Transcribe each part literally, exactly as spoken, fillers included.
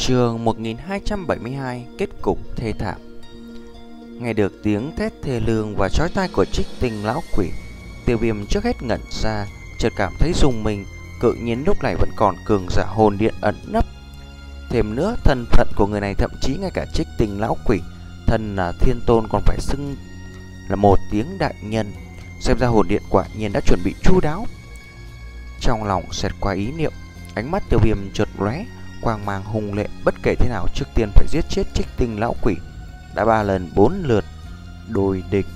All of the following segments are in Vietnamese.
Chương một nghìn hai trăm bảy mươi hai. Kết cục thê thảm. Nghe được tiếng thét thê lương và chói tai của Trích Tinh lão quỷ, Tiêu Viêm trước hết ngẩn ra, chợt cảm thấy rùng mình. Cự nhiên lúc này vẫn còn cường giả hồn điện ẩn nấp. Thêm nữa, thân phận của người này thậm chí ngay cả Trích Tinh lão quỷ, thân là thiên tôn, còn phải xưng là một tiếng đại nhân. Xem ra hồn điện quả nhiên đã chuẩn bị chu đáo. Trong lòng xẹt qua ý niệm, ánh mắt Tiêu Viêm chợt lóe quang mang hùng lệ. Bất kể thế nào, trước tiên phải giết chết Trích Tinh lão quỷ. Đã ba lần bốn lượt đối địch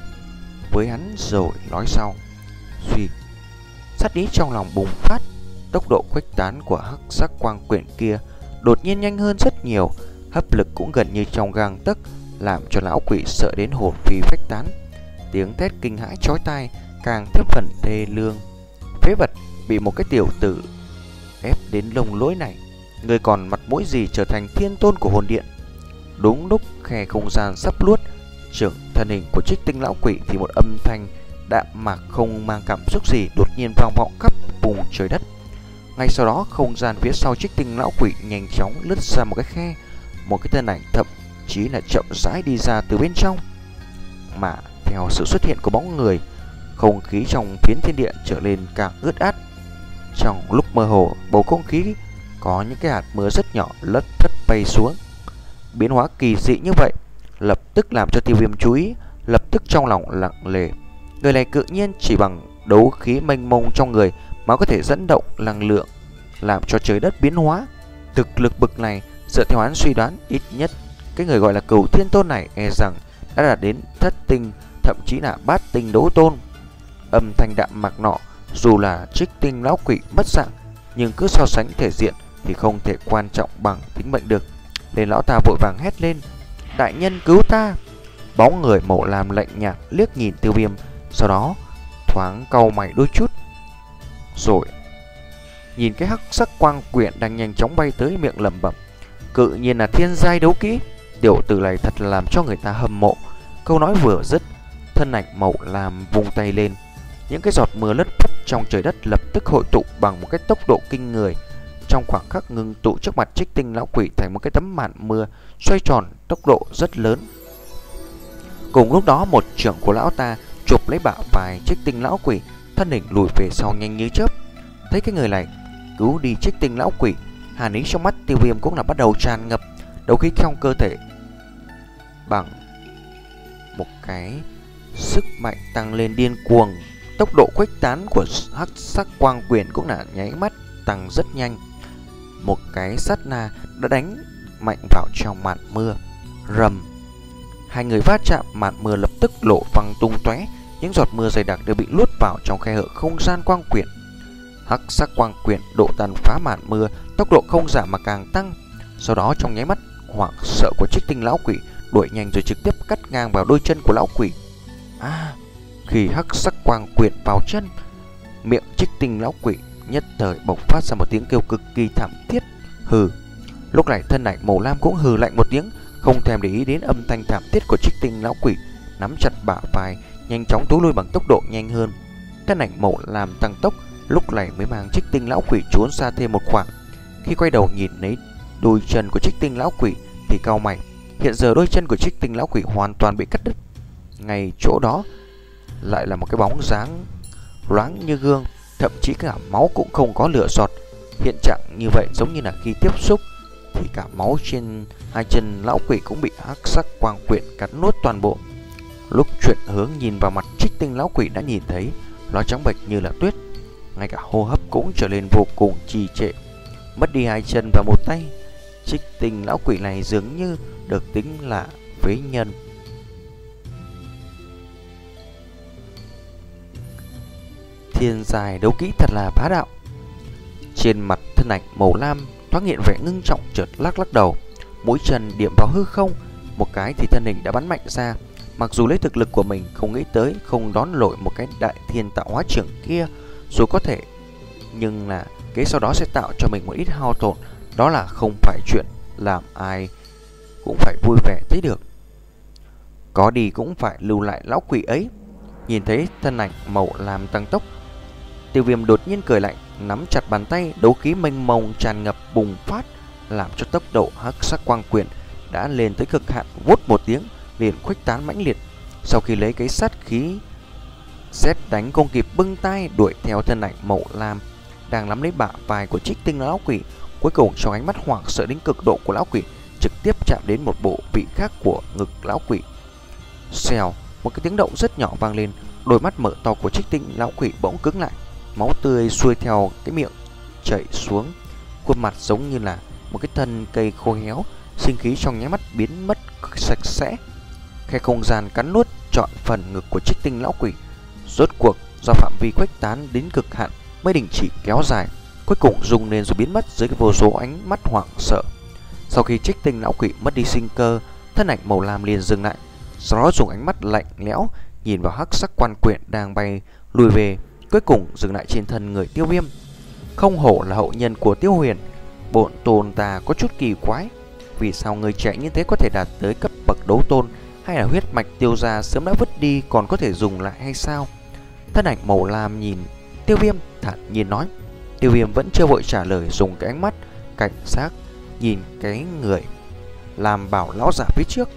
với hắn rồi nói sau. Suy, sát ý trong lòng bùng phát. Tốc độ khuếch tán của hắc sắc quang quyển kia đột nhiên nhanh hơn rất nhiều, hấp lực cũng gần như trong gang tấc, làm cho lão quỷ sợ đến hồn phi phách tán. Tiếng thét kinh hãi chói tai càng thêm phần thê lương. Phế vật, bị một cái tiểu tử ép đến lông lỗi này, người còn mặt mũi gì trở thành thiên tôn của hồn điện. Đúng lúc khe không gian sắp luốt trưởng thân hình của Trích Tinh lão quỷ, thì một âm thanh đạm mạc không mang cảm xúc gì đột nhiên vang vọng khắp vùng trời đất. Ngay sau đó, không gian phía sau Trích Tinh lão quỷ nhanh chóng lướt ra một cái khe, một cái thân ảnh thậm chí là chậm rãi đi ra từ bên trong. Mà theo sự xuất hiện của bóng người, không khí trong phiến thiên địa trở nên càng ướt át. Trong lúc mơ hồ, bầu không khí có những cái hạt mưa rất nhỏ lất phất bay xuống. Biến hóa kỳ dị như vậy lập tức làm cho Tiêu Viêm chú ý, lập tức trong lòng lặng lề. Người này tự nhiên chỉ bằng đấu khí mênh mông trong người mà có thể dẫn động năng lượng, làm cho trời đất biến hóa. Thực lực bực này, dựa theo hắn suy đoán, ít nhất cái người gọi là Cửu Thiên Tôn này e rằng đã đạt đến thất tinh, thậm chí là bát tinh đấu tôn. Âm thanh đạm mạc nọ, dù là Trích Tinh lão quỷ mất dạng, nhưng cứ so sánh thể diện thì không thể quan trọng bằng tính mệnh được. Nên lão ta vội vàng hét lên: "Đại nhân cứu ta!" Bóng người màu lam lạnh nhạt liếc nhìn Tiêu Viêm, sau đó thoáng cau mày đôi chút, rồi nhìn cái hắc sắc quang quyển đang nhanh chóng bay tới, miệng lẩm bẩm: "Cự nhiên là thiên giai đấu kỹ, tiểu tử này thật là làm cho người ta hâm mộ." Câu nói vừa dứt, thân ảnh màu lam vung tay lên, những cái giọt mưa lất phất trong trời đất lập tức hội tụ bằng một cái tốc độ kinh người, trong khoảng khắc ngưng tụ trước mặt Trích Tinh lão quỷ thành một cái tấm màn mưa xoay tròn tốc độ rất lớn. Cùng lúc đó, một trưởng của lão ta chụp lấy bả vai Trích Tinh lão quỷ, thân hình lùi về sau nhanh như chớp. Thấy cái người này cứu đi Trích Tinh lão quỷ, hàn ý trong mắt Tiêu Viêm cũng là bắt đầu tràn ngập, đấu khí trong cơ thể bằng một cái sức mạnh tăng lên điên cuồng. Tốc độ khuếch tán của hắc sắc quang quyển cũng là nháy mắt tăng rất nhanh. Một cái sát na đã đánh mạnh vào trong màn mưa. Rầm, hai người va chạm, màn mưa lập tức lộ văng tung tóe, những giọt mưa dày đặc đều bị luốt vào trong khe hở không gian quang quyển. Hắc sắc quang quyển độ tàn phá màn mưa, tốc độ không giảm mà càng tăng. Sau đó trong nháy mắt, hoảng sợ của Trích Tinh lão quỷ đuổi nhanh rồi trực tiếp cắt ngang vào đôi chân của lão quỷ. À, khi hắc sắc quang quyển vào chân, miệng Trích Tinh lão quỷ nhất thời bộc phát ra một tiếng kêu cực kỳ thảm thiết. Hừ. Lúc này thân ảnh màu lam cũng hừ lạnh một tiếng, không thèm để ý đến âm thanh thảm thiết của Trích Tinh lão quỷ, nắm chặt bả vai, nhanh chóng tối lui bằng tốc độ nhanh hơn. Thân ảnh màu lam tăng tốc, lúc này mới mang Trích Tinh lão quỷ trốn xa thêm một khoảng. Khi quay đầu nhìn lấy đôi chân của Trích Tinh lão quỷ thì cau mày. Hiện giờ đôi chân của Trích Tinh lão quỷ hoàn toàn bị cắt đứt. Ngay chỗ đó lại là một cái bóng dáng loáng như gương, thậm chí cả máu cũng không có lửa giọt. Hiện trạng như vậy giống như là khi tiếp xúc thì cả máu trên hai chân lão quỷ cũng bị hắc sắc quang quyển cắn nuốt toàn bộ. Lúc chuyển hướng nhìn vào mặt Trích Tinh lão quỷ đã nhìn thấy nó trắng bệch như là tuyết, ngay cả hô hấp cũng trở nên vô cùng trì trệ. Mất đi hai chân và một tay, Trích Tinh lão quỷ này dường như được tính là phế nhân. Thiên giai đấu kỹ thật là bá đạo. Trên mặt thân ảnh màu lam thoáng hiện vẻ ngưng trọng, chợt lắc lắc đầu, mũi chân điểm vào hư không, một cái thì thân hình đã bắn mạnh ra. Mặc dù lấy thực lực của mình không nghĩ tới không đón nổi một cái đại thiên tạo hóa trưởng kia, dù có thể, nhưng là cái sau đó sẽ tạo cho mình một ít hao tổn, đó là không phải chuyện làm ai cũng phải vui vẻ thấy được. Có đi cũng phải lưu lại lão quỷ ấy. Nhìn thấy thân ảnh màu lam tăng tốc, Tiêu Viêm đột nhiên cười lạnh, nắm chặt bàn tay, đấu khí mênh mông tràn ngập bùng phát, làm cho tốc độ hắc sắc quang quyền đã lên tới cực hạn. Vút một tiếng liền khuếch tán mãnh liệt. Sau khi lấy cái sát khí xét đánh không kịp bưng tay đuổi theo thân ảnh màu lam đang nắm lấy bả vai của Trích Tinh lão quỷ. Cuối cùng trong ánh mắt hoảng sợ đến cực độ của lão quỷ trực tiếp chạm đến một bộ vị khác của ngực lão quỷ. Xèo, một cái tiếng động rất nhỏ vang lên, đôi mắt mở to của Trích Tinh lão quỷ bỗng cứng lại, máu tươi xuôi theo cái miệng chảy xuống, khuôn mặt giống như là một cái thân cây khô héo, sinh khí trong nháy mắt biến mất sạch sẽ. Khe không gian cắn nuốt trọn phần ngực của Trích Tinh lão quỷ. Rốt cuộc do phạm vi khuếch tán đến cực hạn mới đình chỉ kéo dài, cuối cùng rung lên rồi biến mất dưới cái vô số ánh mắt hoảng sợ. Sau khi Trích Tinh lão quỷ mất đi sinh cơ, thân ảnh màu lam liền dừng lại, sau đó dùng ánh mắt lạnh lẽo nhìn vào hắc sắc quan quyện đang bay lùi về, cuối cùng dừng lại trên thân người Tiêu Viêm. Không hổ là hậu nhân của Tiêu Huyền, bổn tôn ta có chút kỳ quái, vì sao người trẻ như thế có thể đạt tới cấp bậc đấu tôn, hay là huyết mạch Tiêu gia sớm đã vứt đi còn có thể dùng lại hay sao? Thân ảnh màu lam nhìn Tiêu Viêm thản nhiên nói. Tiêu Viêm vẫn chưa vội trả lời, dùng cái ánh mắt cảnh giác nhìn cái người làm bảo lão giả phía trước.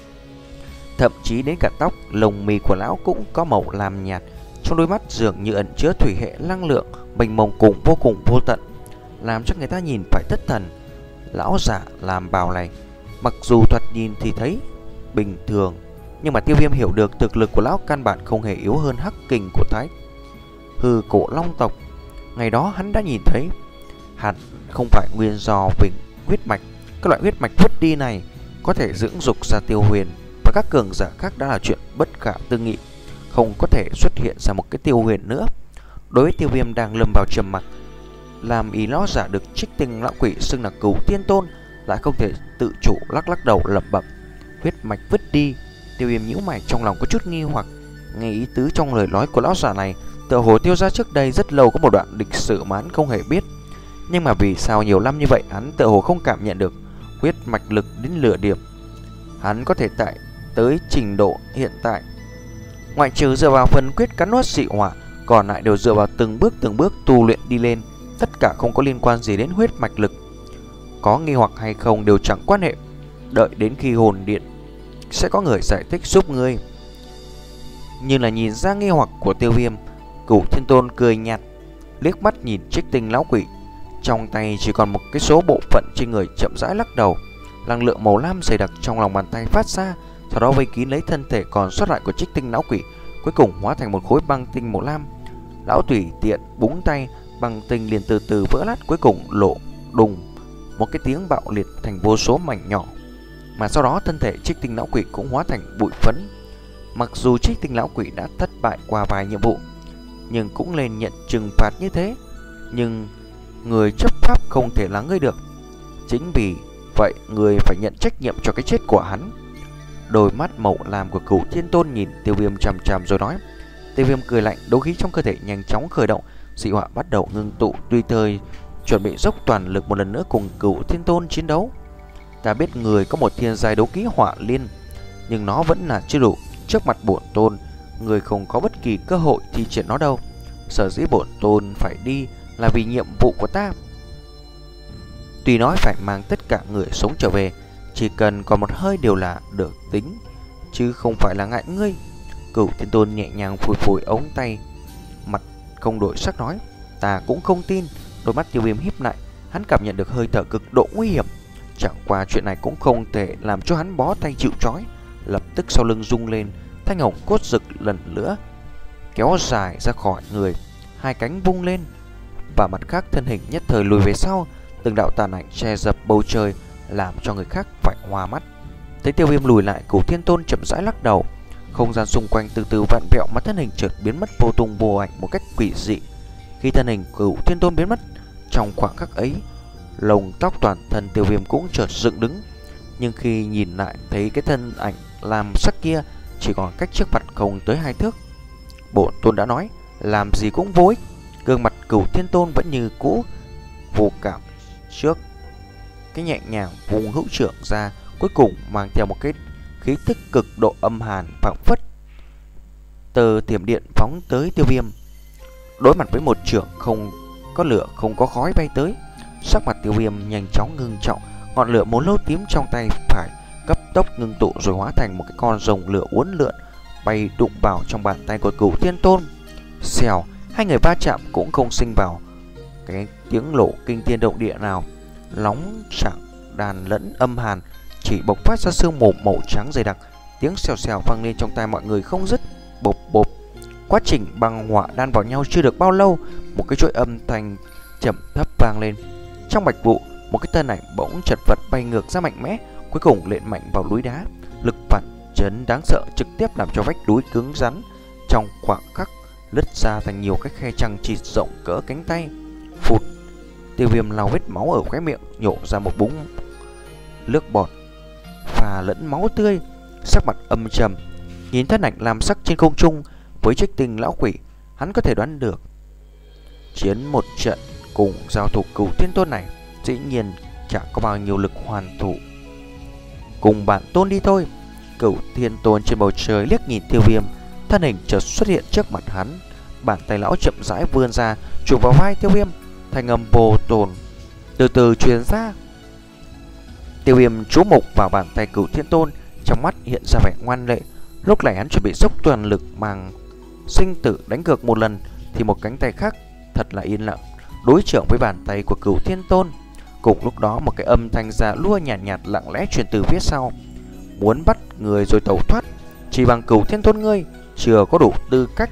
Thậm chí đến cả tóc lông mi của lão cũng có màu lam nhạt, trong đôi mắt dường như ẩn chứa thủy hệ năng lượng mênh mông cùng vô cùng vô tận, làm cho người ta nhìn phải thất thần. Lão giả làm bào này mặc dù thoạt nhìn thì thấy bình thường, nhưng mà Tiêu Viêm hiểu được thực lực của lão căn bản không hề yếu hơn hắc kình của Thái Hư cổ long tộc. Ngày đó hắn đã nhìn thấy, hẳn không phải nguyên do về huyết mạch. Các loại huyết mạch vứt đi này có thể dưỡng dục ra Tiêu Huyền và các cường giả khác đã là chuyện bất khả tư nghị, không có thể xuất hiện ra một cái Tiêu Huyền nữa. Đối với Tiêu Viêm đang lâm vào trầm mặc, làm ý lão giả được Trích Tinh lão quỷ xưng là Cửu Tiên Tôn lại không thể tự chủ lắc lắc đầu lẩm bẩm. Huyết mạch vứt đi. Tiêu Viêm nhíu mày, trong lòng có chút nghi hoặc. Nghe ý tứ trong lời nói của lão giả này, tựa hồ Tiêu gia trước đây rất lâu có một đoạn lịch sử mà hắn không hề biết, nhưng mà vì sao nhiều năm như vậy hắn tựa hồ không cảm nhận được huyết mạch lực đến lửa điểm hắn có thể tại tới trình độ hiện tại. Ngoại trừ dựa vào phần quyết cắn nuốt dị hỏa, còn lại đều dựa vào từng bước từng bước tu luyện đi lên, tất cả không có liên quan gì đến huyết mạch lực. Có nghi hoặc hay không đều chẳng quan hệ, đợi đến khi hồn điện sẽ có người giải thích giúp ngươi. Như là nhìn ra nghi hoặc của Tiêu Viêm, Cửu Thiên Tôn cười nhạt, liếc mắt nhìn Trích Tinh lão quỷ, trong tay chỉ còn một cái số bộ phận trên người, chậm rãi lắc đầu. Năng lượng màu lam dày đặc trong lòng bàn tay phát ra, sau đó vây kín lấy thân thể còn sót lại của Trích Tinh lão quỷ, cuối cùng hóa thành một khối băng tinh màu lam. Lão tùy tiện búng tay, băng tinh liền từ từ vỡ nát, cuối cùng lộ đùng một cái tiếng bạo liệt thành vô số mảnh nhỏ. Mà sau đó thân thể Trích Tinh lão quỷ cũng hóa thành bụi phấn. Mặc dù Trích Tinh lão quỷ đã thất bại qua vài nhiệm vụ, nhưng cũng lên nhận trừng phạt như thế. Nhưng người chấp pháp không thể lắng ngươi được, chính vì vậy người phải nhận trách nhiệm cho cái chết của hắn. Đôi mắt màu lam của Cửu Thiên Tôn nhìn Tiêu Viêm chằm chằm rồi nói. Tiêu Viêm cười lạnh, đấu khí trong cơ thể nhanh chóng khởi động, dị hỏa bắt đầu ngưng tụ, tùy thời chuẩn bị dốc toàn lực một lần nữa cùng Cửu Thiên Tôn chiến đấu. Ta biết người có một thiên giai đấu khí hỏa liên, nhưng nó vẫn là chưa đủ. Trước mặt bổn tôn, người không có bất kỳ cơ hội thi triển nó đâu. Sở dĩ bổn tôn phải đi là vì nhiệm vụ của ta. Tuy nói phải mang tất cả người sống trở về, chỉ cần còn một hơi đều là được tính, chứ không phải là ngại ngươi. Cửu Thiên Tôn nhẹ nhàng phủi phủi ống tay, mặt không đổi sắc nói. Ta cũng không tin. Đôi mắt Tiêu Viêm híp lại, hắn cảm nhận được hơi thở cực độ nguy hiểm. Chẳng qua chuyện này cũng không thể làm cho hắn bó tay chịu trói. Lập tức sau lưng rung lên, thanh hồng cốt rực lần nữa kéo dài ra khỏi người, hai cánh vung lên, và mặt khác thân hình nhất thời lùi về sau. Từng đạo tàn ảnh che dập bầu trời, làm cho người khác phải hoa mắt. Thấy Tiêu Viêm lùi lại, Cửu Thiên Tôn chậm rãi lắc đầu. Không gian xung quanh từ từ vặn vẹo, mà thân hình chợt biến mất vô tung vô ảnh một cách quỷ dị. Khi thân hình Cửu Thiên Tôn biến mất, trong khoảng khắc ấy, lông tóc toàn thân Tiêu Viêm cũng chợt dựng đứng. Nhưng khi nhìn lại thấy cái thân ảnh làm sắc kia chỉ còn cách trước mặt không tới hai thước. Bổn tôn đã nói, làm gì cũng vô ích. Gương mặt Cửu Thiên Tôn vẫn như cũ, vô cảm trước cái nhẹ nhàng vùng hữu trưởng ra, cuối cùng mang theo một cái khí tức cực độ âm hàn phảng phất. Tờ thiểm điện phóng tới Tiêu Viêm, đối mặt với một trưởng không có lửa không có khói bay tới. Sắc mặt Tiêu Viêm nhanh chóng ngưng trọng, ngọn lửa màu nâu tím trong tay phải cấp tốc ngưng tụ rồi hóa thành một cái con rồng lửa uốn lượn bay đụng vào trong bàn tay của Cửu Thiên Tôn. Xèo, hai người va chạm cũng không sinh vào cái tiếng nổ kinh thiên động địa nào. Nóng chẳng đàn lẫn âm hàn, chỉ bộc phát ra sương mù màu trắng dày đặc. Tiếng xèo xèo vang lên trong tai mọi người không dứt. Bộp bộp. Quá trình băng hỏa đan vào nhau chưa được bao lâu, một cái chuỗi âm thanh chậm thấp vang lên. Trong bạch vụ, một cái thân ảnh bỗng chật vật bay ngược ra mạnh mẽ, cuối cùng lện mạnh vào núi đá. Lực phản chấn đáng sợ trực tiếp làm cho vách núi cứng rắn trong khoảng khắc lứt ra thành nhiều cái khe chằng chịt rộng cỡ cánh tay. Phụt. Tiêu Viêm lau vết máu ở khóe miệng, nhổ ra một búng nước bọt pha lẫn máu tươi, sắc mặt âm trầm, nhìn thân ảnh làm sắc trên không trung. Với Trích Tinh lão quỷ, hắn có thể đoán được chiến một trận cùng giao thủ Cửu Thiên Tôn này dĩ nhiên chẳng có bao nhiêu lực hoàn thủ. Cùng bản tôn đi thôi. Cửu Thiên Tôn trên bầu trời liếc nhìn Tiêu Viêm, thân hình chợt xuất hiện trước mặt hắn. Bàn tay lão chậm rãi vươn ra, chụp vào vai Tiêu Viêm, thanh âm vô tồn từ từ truyền ra. Tiêu Viêm chú mục vào bàn tay Cửu Thiên Tôn, trong mắt hiện ra vẻ ngoan lệ. Lúc này hắn chuẩn bị dốc toàn lực mang sinh tử đánh cược một lần, thì một cánh tay khác thật là yên lặng đối chưởng với bàn tay của Cửu Thiên Tôn. Cùng lúc đó, một cái âm thanh già lua nhạt nhạt lặng lẽ truyền từ phía sau: muốn bắt người rồi tẩu thoát, chỉ bằng Cửu Thiên Tôn ngươi chưa có đủ tư cách.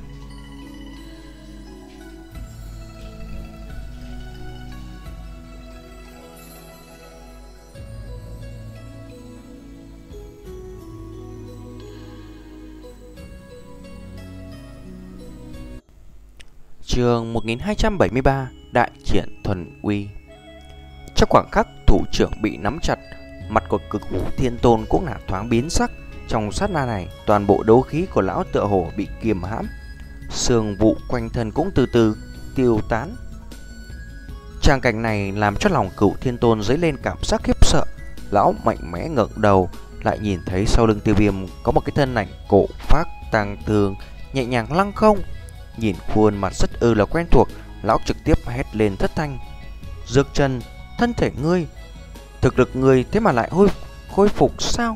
Chương một nghìn hai trăm bảy mươi ba, đại triển thuần uy. Trong khoảng khắc thủ trưởng bị nắm chặt, mặt của Cửu Thiên Tôn cũng là thoáng biến sắc. Trong sát na này, toàn bộ đấu khí của lão tựa hồ bị kiềm hãm, sương vụ quanh thân cũng từ từ tiêu tán. Tràng cảnh này làm cho lòng Cửu Thiên Tôn dấy lên cảm giác khiếp sợ. Lão mạnh mẽ ngẩng đầu, lại nhìn thấy sau lưng Tiêu Viêm có một cái thân ảnh cổ phác tang thương nhẹ nhàng lăng không. Nhìn khuôn mặt rất ư là quen thuộc, lão trực tiếp hét lên thất thanh: Dược Trần, thân thể ngươi, thực lực ngươi thế mà lại hồi khôi phục sao?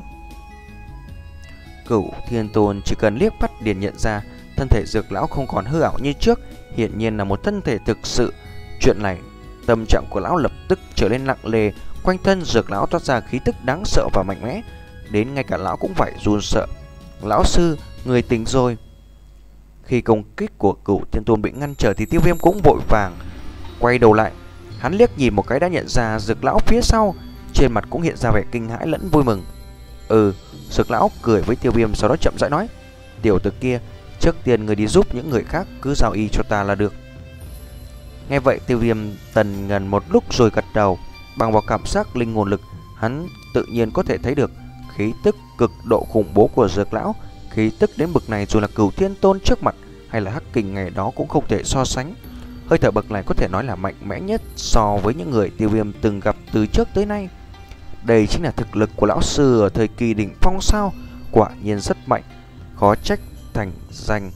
Cửu Thiên Tôn chỉ cần liếc mắt liền nhận ra thân thể Dược lão không còn hư ảo như trước, hiển nhiên là một thân thể thực sự. Chuyện này, tâm trạng của lão lập tức trở nên nặng nề, quanh thân Dược lão toát ra khí tức đáng sợ và mạnh mẽ, đến ngay cả lão cũng phải run sợ. Lão sư, người tỉnh rồi. Khi công kích của Cửu Thiên Tôn bị ngăn trở thì Tiêu Viêm cũng vội vàng quay đầu lại. Hắn liếc nhìn một cái đã nhận ra Dược lão phía sau, trên mặt cũng hiện ra vẻ kinh hãi lẫn vui mừng. Ừ, Dược lão cười với Tiêu Viêm, sau đó chậm rãi nói: Tiểu tử kia, trước tiên người đi giúp những người khác, cứ giao y cho ta là được. Nghe vậy Tiêu Viêm tần ngần một lúc rồi gật đầu. Bằng vào cảm giác linh hồn lực, hắn tự nhiên có thể thấy được khí tức cực độ khủng bố của Dược lão. Khí tức đến bậc này dù là Cửu Thiên Tôn trước mặt hay là Hắc Kình ngày đó cũng không thể so sánh. Hơi thở bậc này có thể nói là mạnh mẽ nhất so với những người Tiêu Viêm từng gặp từ trước tới nay. Đây chính là thực lực của lão sư ở thời kỳ đỉnh phong sao? Quả nhiên rất mạnh, khó trách thành danh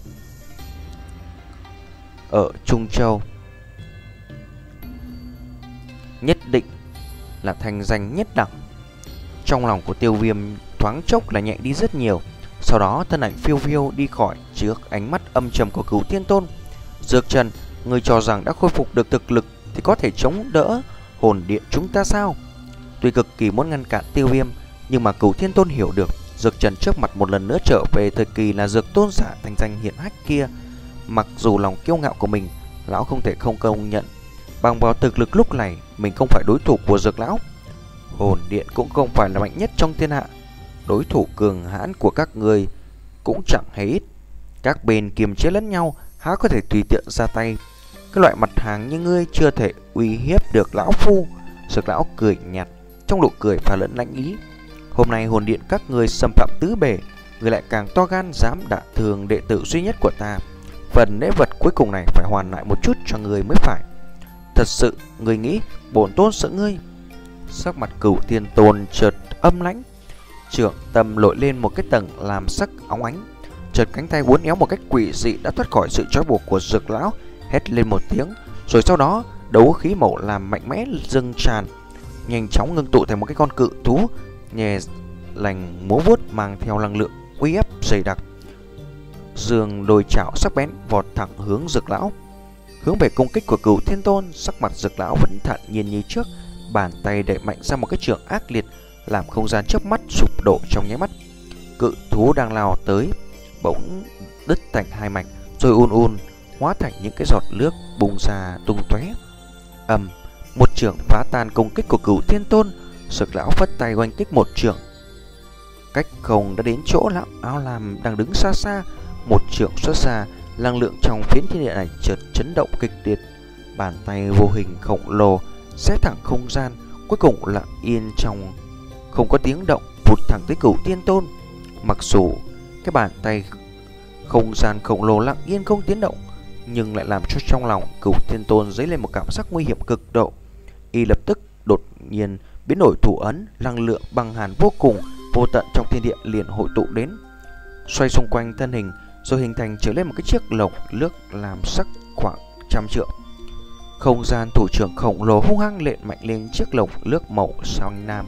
ở Trung Châu. Nhất định là thành danh nhất đẳng. Trong lòng của Tiêu Viêm thoáng chốc là nhẹ đi rất nhiều. Sau đó thân ảnh phiêu phiêu đi khỏi trước ánh mắt âm trầm của Cửu Thiên Tôn. Dược Trần, ngươi cho rằng đã khôi phục được thực lực thì có thể chống đỡ hồn điện chúng ta sao? Tuy cực kỳ muốn ngăn cản Tiêu Viêm, nhưng mà Cửu Thiên Tôn hiểu được Dược Trần trước mặt một lần nữa trở về thời kỳ là Dược Tôn giả thành danh hiển hách kia. Mặc dù lòng kiêu ngạo của mình, lão không thể không công nhận, bằng vào thực lực lúc này mình không phải đối thủ của Dược lão. Hồn điện cũng không phải là mạnh nhất trong thiên hạ, đối thủ cường hãn của các người cũng chẳng hề ít. Các bên kiềm chế lẫn nhau, há có thể tùy tiện ra tay. Cái loại mặt hàng như ngươi chưa thể uy hiếp được lão phu. Dược lão cười nhạt, trong nụ cười pha lẫn lãnh ý. Hôm nay hồn điện các người xâm phạm tứ bề, người lại càng to gan dám đả thương đệ tử duy nhất của ta. Phần lễ vật cuối cùng này phải hoàn lại một chút cho người mới phải. Thật sự người nghĩ bổn tôn sợ ngươi? Sắc mặt Cửu Thiên Tôn chợt âm lãnh, trưởng tâm lội lên một cái tầng làm sắc óng ánh. Chợt cánh tay uốn éo một cách quỷ dị đã thoát khỏi sự trói buộc của Dược lão, hét lên một tiếng, rồi sau đó đấu khí màu làm mạnh mẽ dâng tràn, nhanh chóng ngưng tụ thành một cái con cự thú nhẹ lành múa vuốt mang theo năng lượng uy áp dày đặc. Dương đôi chảo sắc bén vọt thẳng hướng Dược lão. Hướng về công kích của Cửu Thiên Tôn, sắc mặt Dược lão vẫn thản nhiên như trước, bàn tay đẩy mạnh ra một cái trường ác liệt, làm không gian chớp mắt sụp đổ trong nháy mắt. Cự thú đang lao tới bỗng đứt thành hai mảnh, rồi un un hóa thành những cái giọt nước bùng ra tung tóe. Ầm, một trường phá tan công kích của Cửu Thiên Tôn. Dược lão phất tay oanh kích một trường, cách không đã đến chỗ lão áo lam đang đứng xa xa. Một trường xuất ra, năng lượng trong phiến thiên địa này chợt chấn động kịch liệt, bàn tay vô hình khổng lồ xé thẳng không gian, cuối cùng lặng yên trong không có tiếng động, vụt thẳng tới Cửu Thiên Tôn. Mặc dù cái bàn tay không gian khổng lồ lặng yên không tiếng động, nhưng lại làm cho trong lòng Cửu Thiên Tôn dấy lên một cảm giác nguy hiểm cực độ. Y lập tức đột nhiên biến đổi thủ ấn, năng lượng băng hàn vô cùng vô tận trong thiên địa liền hội tụ đến, xoay xung quanh thân hình, rồi hình thành trở lên một cái chiếc lồng nước làm sắc khoảng trăm trượng. Không gian thủ trưởng khổng lồ hung hăng lện mạnh lên chiếc lồng nước màu xanh lam.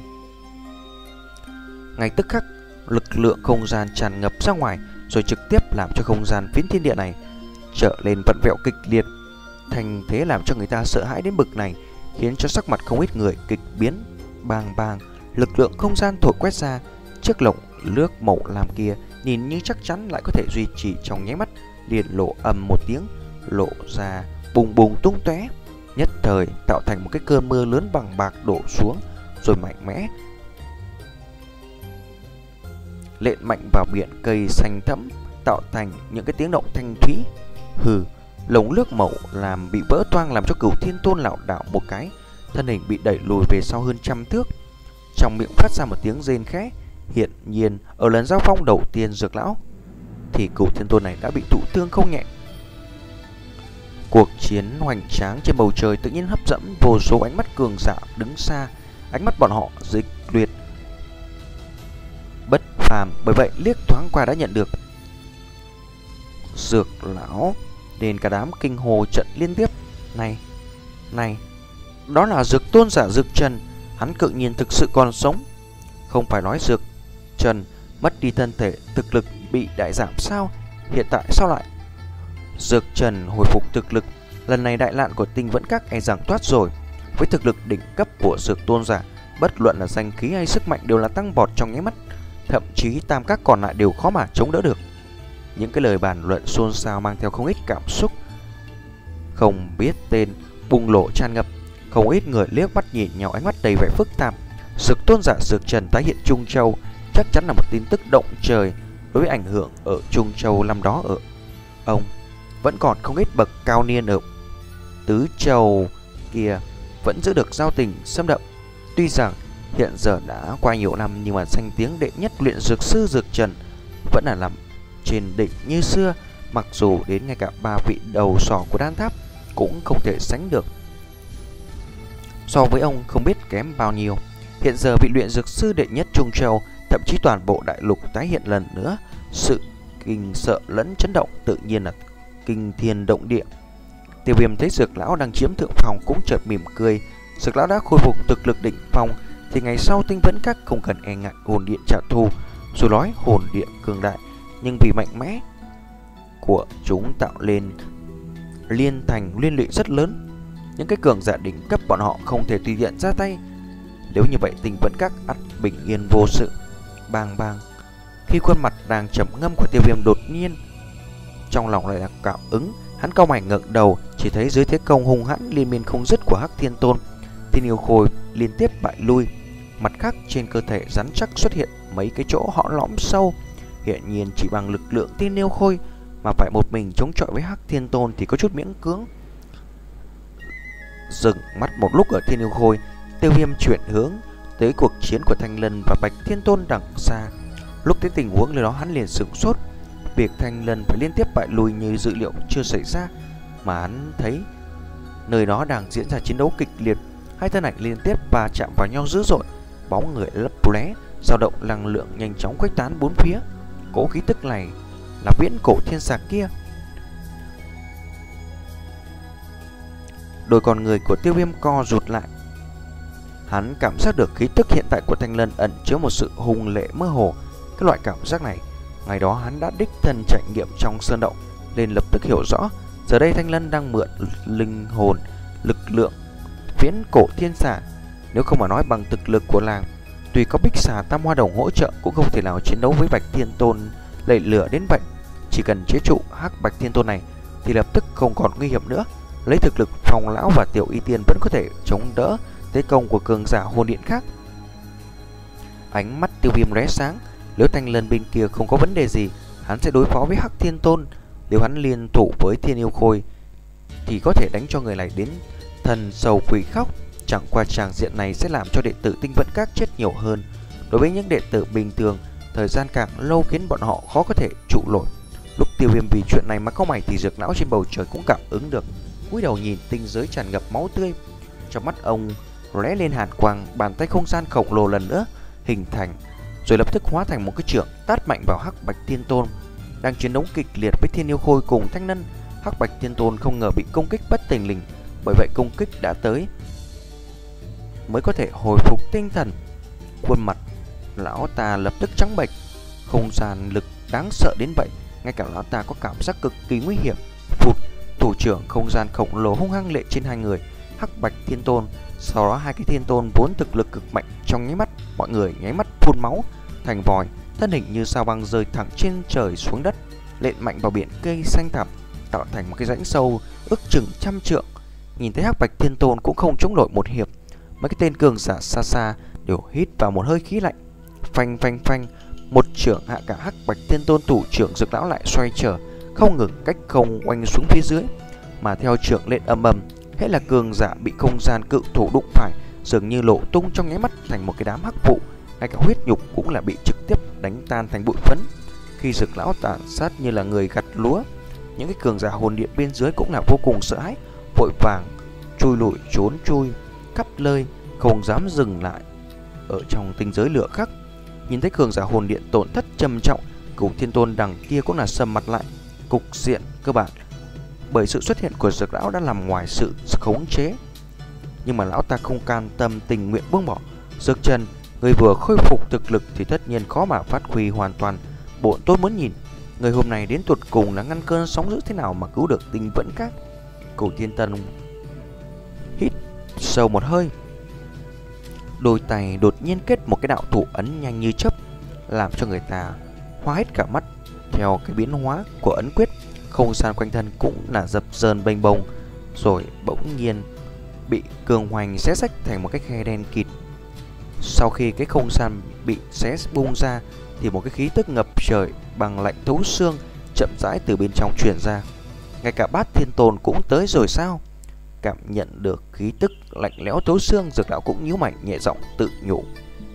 Ngay tức khắc, lực lượng không gian tràn ngập ra ngoài, rồi trực tiếp làm cho không gian phiến thiên địa này trở lên vặn vẹo kịch liệt. Thành thế làm cho người ta sợ hãi đến bực này, khiến cho sắc mặt không ít người kịch biến. Bang bang, lực lượng không gian thổi quét ra, chiếc lồng nước màu lam kia nhìn như chắc chắn lại có thể duy trì trong nháy mắt, liền lộ ầm một tiếng, lộ ra bùng bùng tung tóe, nhất thời tạo thành một cái cơn mưa lớn bằng bạc đổ xuống, rồi mạnh mẽ lện mạnh vào biển cây xanh thẫm, tạo thành những cái tiếng động thanh thúy. Hừ, lồng nước màu làm bị vỡ toang, làm cho Cửu Thiên Tôn lảo đảo một cái, thân hình bị đẩy lùi về sau hơn trăm thước, trong miệng phát ra một tiếng rên khẽ. Hiện nhiên ở lần giao phong đầu tiên Dược lão thì Cửu Thiên Tôn này đã bị thụ thương không nhẹ. Cuộc chiến hoành tráng trên bầu trời tự nhiên hấp dẫn vô số ánh mắt cường giả đứng xa, ánh mắt bọn họ dịch liệt bất phàm, bởi vậy liếc thoáng qua đã nhận được Dược lão, nên cả đám kinh hồ trận liên tiếp. Này, này, đó là Dược tôn giả Dược Trần, hắn cự nhiên thực sự còn sống. Không phải nói Dược Trần mất đi thân thể, thực lực bị đại giảm sao? Hiện tại sao lại? Dược Trần hồi phục thực lực, lần này đại nạn của Tinh Vẫn Các e rằng thoát rồi. Với thực lực đỉnh cấp của Dược tôn giả, bất luận là danh khí hay sức mạnh đều là tăng vọt trong nháy mắt, thậm chí tam các còn lại đều khó mà chống đỡ được. Những cái lời bàn luận xôn xao mang theo không ít cảm xúc không biết tên bùng nổ tràn ngập, không ít người liếc mắt nhìn nhau, ánh mắt đầy vẻ phức tạp. Dược tôn giả Dược Trần tái hiện Trung Châu chắc chắn là một tin tức động trời. Đối với ảnh hưởng ở Trung Châu năm đó, ở ông vẫn còn không ít bậc cao niên ở Tứ Châu kia vẫn giữ được giao tình xâm đậm. Tuy rằng hiện giờ đã qua nhiều năm, nhưng mà danh tiếng đệ nhất luyện dược sư Dược Trần vẫn là nằm trên đỉnh như xưa. Mặc dù đến ngay cả ba vị đầu sỏ của đan tháp cũng không thể sánh được, so với ông không biết kém bao nhiêu. Hiện giờ vị luyện dược sư đệ nhất Trung Châu, thậm chí toàn bộ đại lục tái hiện lần nữa, sự kinh sợ lẫn chấn động tự nhiên là kinh thiên động địa. Tiêu Viêm thấy Dược lão đang chiếm thượng phòng cũng chợt mỉm cười. Dược lão đã khôi phục thực lực đỉnh phong, thì ngày sau Tinh Vẫn Các không cần e ngại hồn điện trả thù. Dù nói hồn điện cường đại, nhưng vì mạnh mẽ của chúng tạo lên liên thành liên lụy rất lớn. Những cái cường giả đỉnh cấp bọn họ không thể tùy tiện ra tay. Nếu như vậy Tinh Vẫn Các ắt bình yên vô sự. Bang bang, khi khuôn mặt đang trầm ngâm của Tiêu Viêm đột nhiên trong lòng lại là cảm ứng, hắn cau mày ngẩng đầu, chỉ thấy dưới thế công hung hãn liên miên không dứt của Hắc Thiên Tôn, Thiên Yêu Khôi liên tiếp bại lui. Mặt khác trên cơ thể rắn chắc xuất hiện mấy cái chỗ họ lõm sâu. Hiện nhiên chỉ bằng lực lượng Thiên Yêu Khôi mà phải một mình chống chọi với Hắc Thiên Tôn thì có chút miễn cưỡng. Dừng mắt một lúc ở Thiên Yêu Khôi, Tiêu Viêm chuyển hướng tới cuộc chiến của Thanh Lân và Bạch Thiên Tôn đằng xa. Lúc thấy tình huống nơi đó, hắn liền sửng sốt. Việc Thanh Lân phải liên tiếp bại lui như dự liệu chưa xảy ra, mà hắn thấy nơi đó đang diễn ra chiến đấu kịch liệt. Hai thân ảnh liên tiếp va chạm vào nhau dữ dội, bóng người lấp lóe, dao động năng lượng nhanh chóng khuếch tán bốn phía. Cỗ khí tức này là viễn cổ thiên sạc kia. Đôi con người của Tiêu Viêm co rụt lại. Hắn cảm giác được khí tức hiện tại của Thanh Lân ẩn chứa một sự hùng lệ mơ hồ. Cái loại cảm giác này, ngày đó hắn đã đích thân trải nghiệm trong sơn động, nên lập tức hiểu rõ. Giờ đây Thanh Lân đang mượn linh hồn, lực lượng viễn cổ thiên xà. Nếu không mà nói bằng thực lực của làng, tuy có Bích Xà Tam Hoa Đồng hỗ trợ cũng không thể nào chiến đấu với Bạch Thiên Tôn lẩy lửa đến vậy. Chỉ cần chế trụ Hắc Bạch Thiên Tôn này thì lập tức không còn nguy hiểm nữa. Lấy thực lực Phong lão và Tiểu Y Tiên vẫn có thể chống đỡ thế công của cường giả hồn điện khác. Ánh mắt Tiêu Viêm lóe sáng. Nếu Thanh Lân bên kia không có vấn đề gì, hắn sẽ đối phó với Hắc Thiên Tôn. Nếu hắn liên thủ với Thiên Yêu Khôi thì có thể đánh cho người này đến thần sầu quỷ khóc. Chẳng qua tràng diện này sẽ làm cho đệ tử Tinh Vẫn Các chết nhiều hơn. Đối với những đệ tử bình thường, thời gian càng lâu khiến bọn họ khó có thể trụ nổi. Lúc Tiêu Viêm vì chuyện này mà cau mày thì Dược lão trên bầu trời cũng cảm ứng được, cúi đầu nhìn tinh giới tràn ngập máu tươi. Trong mắt ông lóe lên hàn quang, bàn tay không gian khổng lồ lần nữa hình thành, rồi lập tức hóa thành một cái chưởng tát mạnh vào Hắc Bạch Thiên Tôn đang chiến đấu kịch liệt với Thiên Yêu Khôi cùng Thanh Lân. Hắc Bạch Thiên Tôn không ngờ bị công kích bất thình lình, bởi vậy công kích đã tới mới có thể hồi phục tinh thần. Khuôn mặt lão ta lập tức trắng bệch, không gian lực đáng sợ đến vậy, ngay cả lão ta có cảm giác cực kỳ nguy hiểm. Phụt, thủ trưởng không gian khổng lồ hung hăng lệ trên hai người Hắc Bạch Thiên Tôn. Sau đó hai cái thiên tôn vốn thực lực cực mạnh, trong nháy mắt mọi người nháy mắt phun máu thành vòi, thân hình như sao băng rơi thẳng trên trời xuống đất, lện mạnh vào biển cây xanh thẳm, tạo thành một cái rãnh sâu ước chừng trăm trượng. Nhìn thấy Hắc Bạch Thiên Tôn cũng không chống nổi một hiệp, mấy cái tên cường giả xa xa đều hít vào một hơi khí lạnh. Phanh phanh phanh, một trưởng hạ cả Hắc Bạch Thiên Tôn. Thủ trưởng Dược lão lại xoay trở không ngừng cách không oanh xuống phía dưới, mà theo trưởng lên âm ầm, hết là cường giả bị không gian cự thủ đụng phải dường như lộ tung trong nháy mắt thành một cái đám hắc vụ, ngay cả huyết nhục cũng là bị trực tiếp đánh tan thành bụi phấn. Khi Dược lão tàn sát như là người gặt lúa, những cái cường giả hồn điện bên dưới cũng là vô cùng sợ hãi, vội vàng chui lùi trốn chui khắp nơi, không dám dừng lại ở trong tinh giới lửa khắc. Nhìn thấy cường giả hồn điện tổn thất trầm trọng, Cửu Thiên Tôn đằng kia cũng là sầm mặt lại. Cục diện cơ bản bởi sự xuất hiện của Dược lão đã nằm ngoài sự khống chế, nhưng mà lão ta không can tâm, tình nguyện buông bỏ. Dược Trần, người vừa khôi phục thực lực thì tất nhiên khó mà phát huy hoàn toàn. Bọn tôi muốn nhìn người hôm nay đến tuột cùng là ngăn cơn sóng dữ thế nào mà cứu được Tinh Vẫn Các. Cửu Thiên Tôn hít sâu một hơi, đôi tay đột nhiên kết một cái đạo thủ ấn nhanh như chớp, làm cho người ta hoa hết cả mắt. Theo cái biến hóa của ấn quyết, không gian quanh thân cũng là dập dờn bềnh bồng, rồi bỗng nhiên bị cường hoành xé rách thành một cái khe đen kịt. Sau khi cái không gian bị xé bung ra thì một cái khí tức ngập trời bằng lạnh thấu xương chậm rãi từ bên trong truyền ra. Ngay cả Bát Thiên Tôn cũng tới rồi sao? Cảm nhận được khí tức lạnh lẽo thấu xương, Dược lão cũng nhíu mày nhẹ giọng tự nhủ.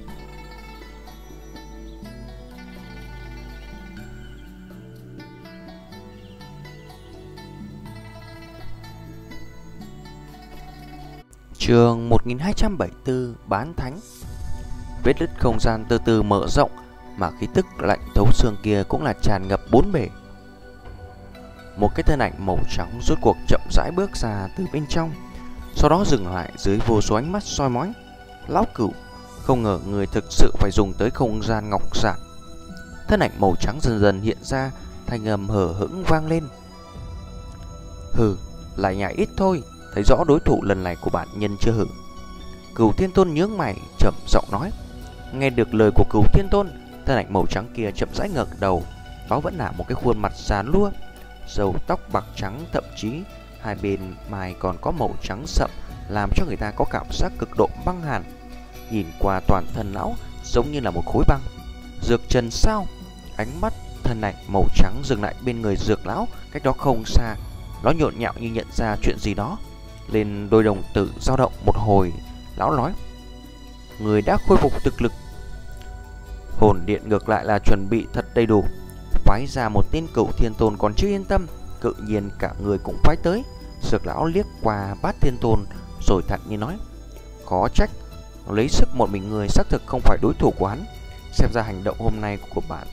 Chương một nghìn hai trăm bảy mươi tư, Bán Thánh. Vết nứt không gian từ từ mở rộng, mà khí tức lạnh thấu xương kia cũng là tràn ngập bốn bể. Một cái thân ảnh màu trắng rốt cuộc chậm rãi bước ra từ bên trong, sau đó dừng lại dưới vô số ánh mắt soi mói. Lão Cửu, không ngờ người thực sự phải dùng tới không gian ngọc giản. Thân ảnh màu trắng dần dần hiện ra, thanh âm hờ hững vang lên. Hừ, lại nhảy ít thôi, thấy rõ đối thủ lần này của bản nhân chưa hử? Cửu Thiên Tôn nhướng mày chậm giọng nói. Nghe được lời của Cửu Thiên Tôn, thân ảnh màu trắng kia chậm rãi ngẩng đầu. Đó vẫn là một cái khuôn mặt già nua, râu tóc bạc trắng, thậm chí hai bên mày còn có màu trắng sậm, làm cho người ta có cảm giác cực độ băng hàn. Nhìn qua toàn thân lão giống như là một khối băng. Dược Trần sao? Ánh mắt thân ảnh màu trắng dừng lại bên người Dược lão, cách đó không xa. Nó nhộn nhạo như nhận ra chuyện gì đó. Lên đôi đồng tử dao động một hồi, lão nói: người đã khôi phục thực lực. Hồn điện ngược lại là chuẩn bị thật đầy đủ, phái ra một tên Cửu Thiên Tôn còn chưa yên tâm, tự nhiên cả người cũng phái tới. Dược lão liếc qua Bát Thiên Tôn rồi thản nhiên nói: khó trách, lấy sức một mình người xác thực không phải đối thủ của hắn. Xem ra hành động hôm nay của bạn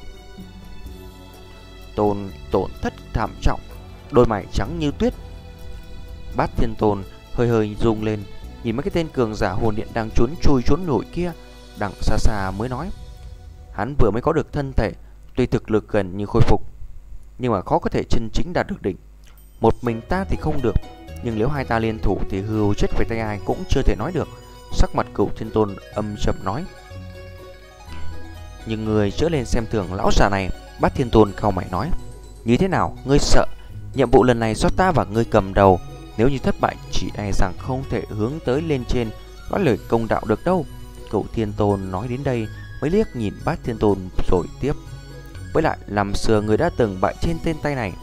Tôn tổn thất thảm trọng. Đôi mày trắng như tuyết. Bát Thiên Tôn hơi hơi rung lên, nhìn mấy cái tên cường giả hồn điện đang trốn chui trốn nổi kia, đằng xa xa mới nói: hắn vừa mới có được thân thể, tuy thực lực gần như khôi phục, nhưng mà khó có thể chân chính đạt được đỉnh. Một mình ta thì không được, nhưng nếu hai ta liên thủ thì hưu chết về tay ai cũng chưa thể nói được. Sắc mặt Cửu Thiên Tôn âm trầm nói. Nhưng người chữa lên xem thường lão già này. Bát Thiên Tôn cau mày nói: như thế nào, ngươi sợ? Nhiệm vụ lần này do ta và ngươi cầm đầu, nếu như thất bại chỉ e rằng không thể hướng tới lên trên nói lời công đạo được đâu. Cửu Thiên Tôn nói đến đây mới liếc nhìn Bát Thiên Tôn rồi tiếp: với lại làm xưa người đã từng bại trên tên tay này,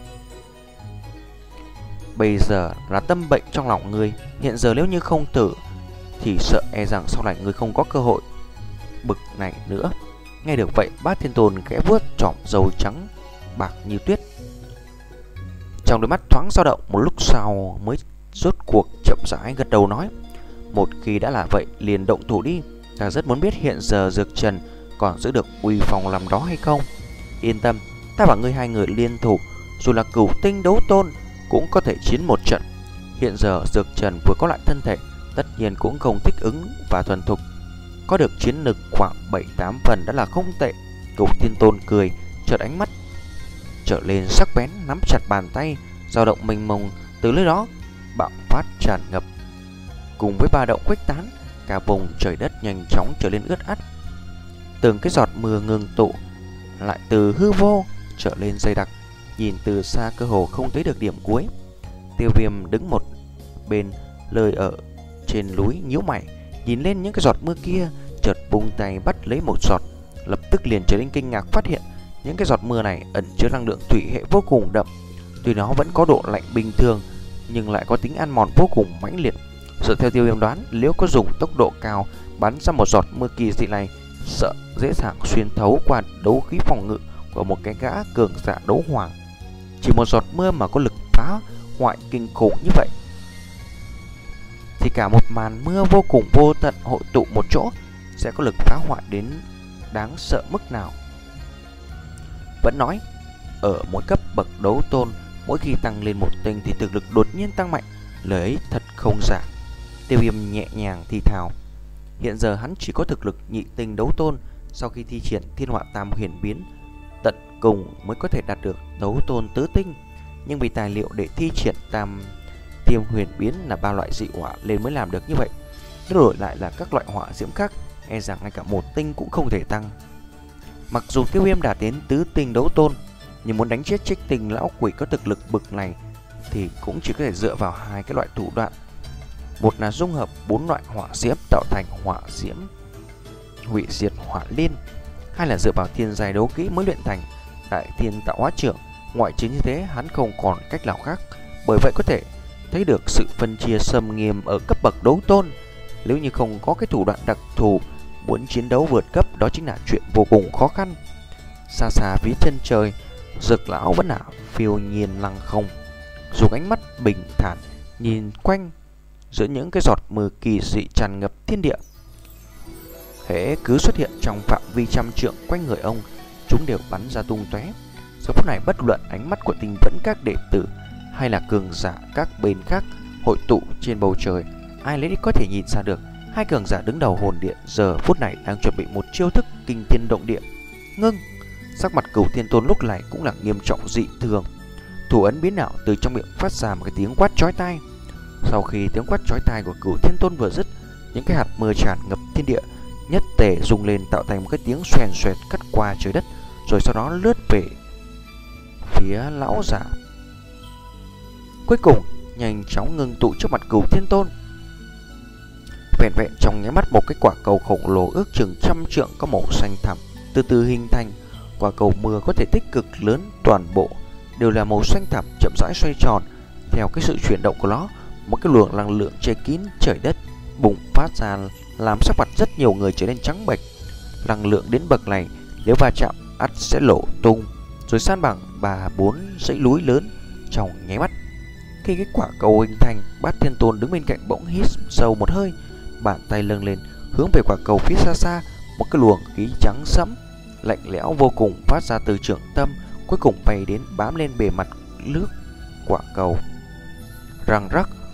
bây giờ là tâm bệnh trong lòng ngươi. Hiện giờ nếu như không tử thì sợ e rằng sau này ngươi không có cơ hội bực này nữa. Nghe được vậy, Bát Thiên Tôn khẽ vuốt chỏm râu trắng bạc như tuyết, trong đôi mắt thoáng dao động. Một lúc sau mới rốt cuộc chậm rãi gật đầu nói: một khi đã là vậy liền động thủ đi. Ta rất muốn biết hiện giờ Dược Trần còn giữ được uy phong làm đó hay không. Yên tâm, ta và ngươi hai người liên thủ, dù là cửu tinh đấu tôn cũng có thể chiến một trận. Hiện giờ Dược Trần vừa có lại thân thể, tất nhiên cũng không thích ứng và thuần thục, có được chiến lực khoảng bảy tám phần đã là không tệ. Cửu Thiên Tôn cười, chợt ánh mắt trở lên sắc bén, nắm chặt bàn tay, dao động mênh mông từ nơi đó bạo phát tràn ngập, cùng với ba động khuếch tán, cả vùng trời đất nhanh chóng trở lên ướt át. Từng cái giọt mưa ngưng tụ lại từ hư vô trở lên dày đặc, nhìn từ xa cơ hồ không thấy được điểm cuối. Tiêu Viêm đứng một bên lời ở trên núi nhíu mày, nhìn lên những cái giọt mưa kia, chợt vung tay bắt lấy một giọt, lập tức liền trở nên kinh ngạc phát hiện những cái giọt mưa này ẩn chứa năng lượng thủy hệ vô cùng đậm. Tuy nó vẫn có độ lạnh bình thường, nhưng lại có tính ăn mòn vô cùng mãnh liệt. Dựa theo Tiêu Viêm đoán, nếu có dùng tốc độ cao bắn ra một giọt mưa kỳ dị này, sợ dễ dàng xuyên thấu qua đấu khí phòng ngự của một cái gã cường giả đấu hoàng. Chỉ một giọt mưa mà có lực phá hoại kinh khủng như vậy, thì cả một màn mưa vô cùng vô tận hội tụ một chỗ sẽ có lực phá hoại đến đáng sợ mức nào. Vẫn nói, ở mỗi cấp bậc đấu tôn, mỗi khi tăng lên một tinh thì thực lực đột nhiên tăng mạnh, lời ấy thật không giả. Tiêu Viêm nhẹ nhàng thì thào. Hiện giờ hắn chỉ có thực lực nhị tinh đấu tôn, sau khi thi triển Thiên Họa Tam Huyền Biến, tận cùng mới có thể đạt được đấu tôn tứ tinh. Nhưng vì tài liệu để thi triển Tam Tiêm Huyền Biến là ba loại dị hỏa lên mới làm được như vậy. Nếu đổi lại là các loại hỏa diễm khác, e rằng ngay cả một tinh cũng không thể tăng. Mặc dù Tiêu Viêm đạt đến tứ tinh đấu tôn, nhưng muốn đánh chết Trích Tinh lão quỷ có thực lực bực này thì cũng chỉ có thể dựa vào hai cái loại thủ đoạn. Một là dung hợp bốn loại hỏa diễm tạo thành hỏa diễm hủy diệt hỏa liên, hai là dựa vào thiên giai đấu kỹ mới luyện thành Đại Thiên Tạo Hóa Trưởng. Ngoại trừ như thế, hắn không còn cách nào khác. Bởi vậy có thể thấy được sự phân chia xâm nghiêm ở cấp bậc đấu tôn. Nếu như không có cái thủ đoạn đặc thù, muốn chiến đấu vượt cấp đó chính là chuyện vô cùng khó khăn. Xa xa phía chân trời, Dược lão vẫn là phiêu nhiên lăng không, dùng ánh mắt bình thản nhìn quanh giữa những cái giọt mưa kỳ dị tràn ngập thiên địa. Hễ cứ xuất hiện trong phạm vi trăm trượng quanh người ông, chúng đều bắn ra tung tóe. Giờ phút này bất luận ánh mắt của Tinh Vẫn các đệ tử hay là cường giả các bên khác hội tụ trên bầu trời, ai lấy có thể nhìn ra được hai cường giả đứng đầu hồn điện giờ phút này đang chuẩn bị một chiêu thức kinh thiên động địa. Ngưng, sắc mặt Cửu Thiên Tôn lúc này cũng là nghiêm trọng dị thường. Thủ ấn biến ảo, từ trong miệng phát ra một cái tiếng quát chói tai. Sau khi tiếng quát chói tai của Cửu Thiên Tôn vừa dứt, những cái hạt mưa tràn ngập thiên địa nhất tề rung lên tạo thành một cái tiếng xoèn xoẹt cắt qua trời đất, rồi sau đó lướt về phía lão giả, cuối cùng nhanh chóng ngưng tụ trước mặt Cửu Thiên Tôn. Vẹn vẹn trong nháy mắt, một cái quả cầu khổng lồ ước chừng trăm trượng có màu xanh thẳm từ từ hình thành. Quả cầu mưa có thể tích cực lớn, toàn bộ đều là màu xanh thẳm, chậm rãi xoay tròn. Theo cái sự chuyển động của nó, một cái luồng năng lượng che kín trời đất bùng phát ra, làm sắc mặt rất nhiều người trở nên trắng bệch. Năng lượng đến bậc này, nếu va chạm ắt sẽ nổ tung, rồi san bằng ba bốn dãy núi lớn trong nháy mắt. Khi cái quả cầu hình thành, Bát Thiên Tôn đứng bên cạnh bỗng hít sâu một hơi, bàn tay lâng lên hướng về quả cầu phía xa xa. Một cái luồng khí trắng sẫm lạnh lẽo vô cùng phát ra từ trưởng tâm, cuối cùng bay đến bám lên bề mặt nước quả cầu. Răng rắc,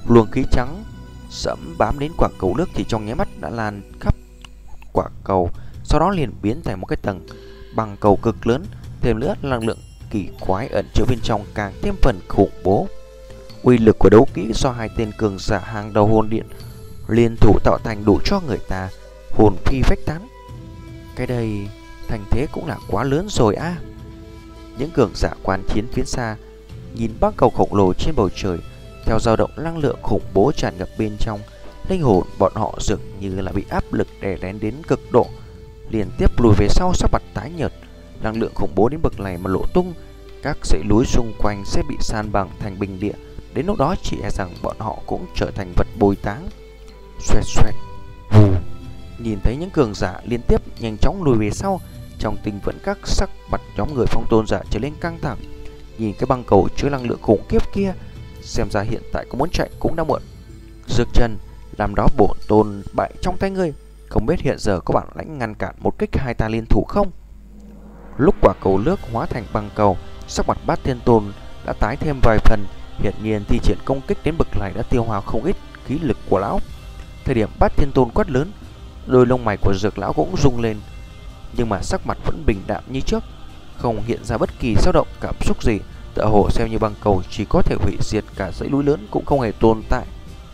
Luồng khí trắng sẫm bám đến quả cầu nước thì trong nháy mắt đã lan khắp quả cầu, sau đó liền biến thành một cái tầng bằng cầu cực lớn. Thêm nữa, năng lượng kỳ quái ẩn chứa bên trong càng thêm phần khủng bố. Uy lực của đấu kỹ do hai tên cường giả hàng đầu hồn điện liên thủ tạo thành đủ cho người ta hồn phi phách tán. Cái đây thành thế cũng là quá lớn rồi a. À. Những cường giả quan chiến phía xa nhìn băng cầu khổng lồ trên bầu trời, theo dao động năng lượng khủng bố tràn ngập bên trong, linh hồn bọn họ dường như là bị áp lực đè nén đến cực độ, liên tiếp lùi về sau, sắc mặt tái nhợt. Năng lượng khủng bố đến bậc này mà lộ tung, các dãy núi xung quanh sẽ bị san bằng thành bình địa. Đến lúc đó chỉ e rằng bọn họ cũng trở thành vật bồi táng. Xoẹt xoẹt, vù. Nhìn thấy những cường giả liên tiếp nhanh chóng lùi về sau, trong tình vẫn các sắc mặt nhóm người phong tôn giả trở lên căng thẳng. Nhìn cái băng cầu chứa năng lượng khủng khiếp kia, xem ra hiện tại có muốn chạy cũng đã muộn. Dược chân, làm đó bổn tôn bại trong tay ngươi, không biết hiện giờ có bản lãnh ngăn cản một kích hai ta liên thủ không? Lúc quả cầu nước hóa thành băng cầu, sắc mặt Bát Thiên Tôn đã tái thêm vài phần. Hiện nhiên thi triển công kích đến bậc này đã tiêu hao không ít khí lực của lão. Thời điểm Bát Thiên Tôn quát lớn, đôi lông mày của Dược lão cũng rung lên, nhưng mà sắc mặt vẫn bình đạm như trước, không hiện ra bất kỳ dao động cảm xúc gì. Tựa hồ xem như băng cầu chỉ có thể hủy diệt cả dãy núi lớn cũng không hề tồn tại.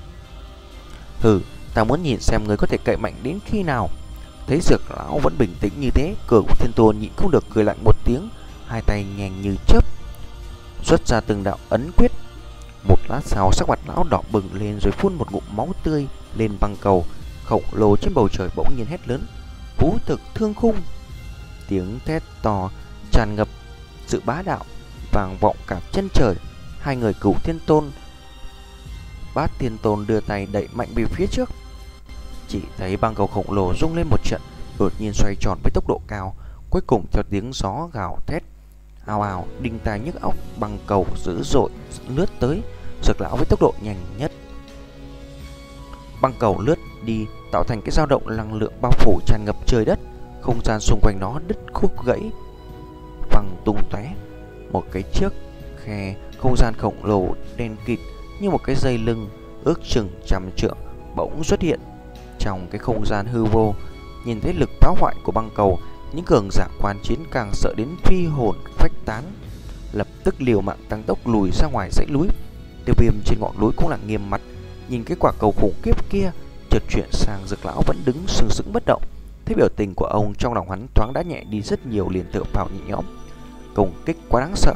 Hừ, ta muốn nhìn xem người có thể cậy mạnh đến khi nào. Thấy Dược lão vẫn bình tĩnh như thế, Cửu Thiên Tôn nhịn không được cười lạnh một tiếng, hai tay nhanh như chớp xuất ra từng đạo ấn quyết. Một lát sau, sắc mặt lão đỏ bừng lên rồi phun một ngụm máu tươi lên băng cầu khổng lồ trên bầu trời, bỗng nhiên hét lớn: "Vũ thực thương khung!" Tiếng thét to tràn ngập sự bá đạo vang vọng cả chân trời. Hai người Cửu Thiên Tôn, Bát Thiên Tôn đưa tay đẩy mạnh về phía trước. Chỉ thấy băng cầu khổng lồ rung lên một trận, đột nhiên xoay tròn với tốc độ cao, cuối cùng theo tiếng gió gào thét ào ào đinh tai nhức óc, băng cầu dữ dội lướt tới Dược lão với tốc độ nhanh nhất. Băng cầu lướt đi tạo thành cái dao động năng lượng bao phủ tràn ngập trời đất, không gian xung quanh nó đứt khúc gãy văng tung tóe. Một cái chiếc khe không gian khổng lồ đen kịt như một cái dây lưng ước chừng trăm trượng bỗng xuất hiện trong cái không gian hư vô. Nhìn thấy lực phá hoại của băng cầu, những cường giả quan chiến càng sợ đến phi hồn phách tán, lập tức liều mạng tăng tốc lùi ra ngoài dãy núi. Tiêu Viêm trên ngọn núi cũng là nghiêm mặt, nhìn cái quả cầu khủng khiếp kia, chợt chuyển sang Dược lão vẫn đứng sừng sững bất động. Thấy biểu tình của ông, trong lòng hắn thoáng đã nhẹ đi rất nhiều, liền thở phào nhẹ nhõm. Công kích quá đáng sợ,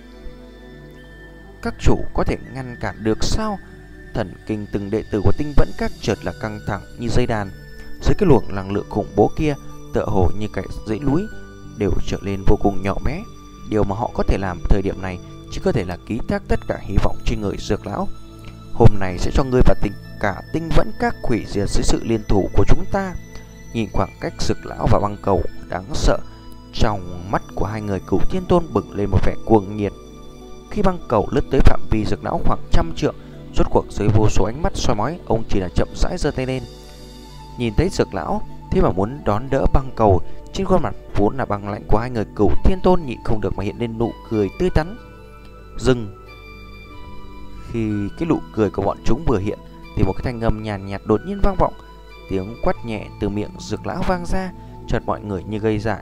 các chủ có thể ngăn cản được sao? Thần kinh từng đệ tử của Tinh Vẫn Các chợt là căng thẳng như dây đàn. Dưới cái luồng năng lượng khủng bố kia, tựa hồ như cái dãy núi đều trở nên vô cùng nhỏ bé. Điều mà họ có thể làm thời điểm này chỉ có thể là ký thác tất cả hy vọng trên người Dược lão. Hôm nay sẽ cho ngươi và tình cả Tinh Vẫn Các hủy diệt dưới sự liên thủ của chúng ta. Nhìn khoảng cách Dược lão và băng cầu đáng sợ, trong mắt của hai người Cửu Thiên Tôn bừng lên một vẻ cuồng nhiệt. Khi băng cầu lướt tới phạm vi Dược lão khoảng trăm trượng, rốt cuộc dưới vô số ánh mắt soi mói, ông chỉ là chậm rãi giơ tay lên. Nhìn thấy Dược lão thế mà muốn đón đỡ băng cầu, trên khuôn mặt vốn là băng lạnh của hai người Cửu Thiên Tôn nhịn không được mà hiện lên nụ cười tươi tắn. Dừng. Khi cái nụ cười của bọn chúng vừa hiện thì một cái thanh âm nhàn nhạt, nhạt đột nhiên vang vọng. Tiếng quát nhẹ từ miệng Dược lão vang ra, chợt mọi người như gây dại.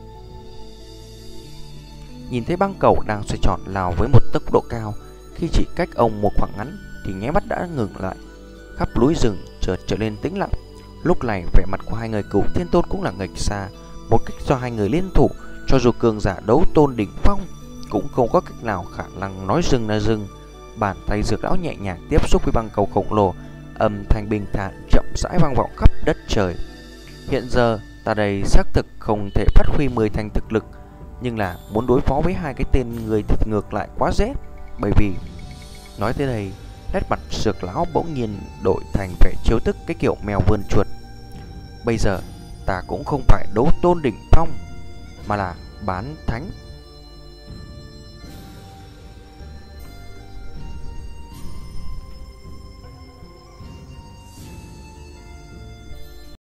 Nhìn thấy băng cầu đang xoay tròn lao với một tốc độ cao, khi chỉ cách ông một khoảng ngắn thì nháy mắt đã ngừng lại. Khắp núi rừng chợt trở nên tĩnh lặng. Lúc này vẻ mặt của hai người Cửu Thiên Tôn cũng là nghịch xa. Một cách do hai người liên thủ, cho dù cường giả đấu tôn đỉnh phong cũng không có cách nào khả năng nói dừng là dừng. Bàn tay Dược lão nhẹ nhàng tiếp xúc với băng cầu khổng lồ, âm thanh bình thản chậm rãi vang vọng khắp đất trời. Hiện giờ ta đây xác thực không thể phát huy mười thành thực lực, nhưng là muốn đối phó với hai cái tên người thì ngược lại quá dễ. Bởi vì nói tới đây, nét mặt Dược lão bỗng nhiên đổi thành vẻ trêu tức, cái kiểu mèo vươn chuột. Bây giờ ta cũng không phải đấu tôn đỉnh phong, mà là bán thánh.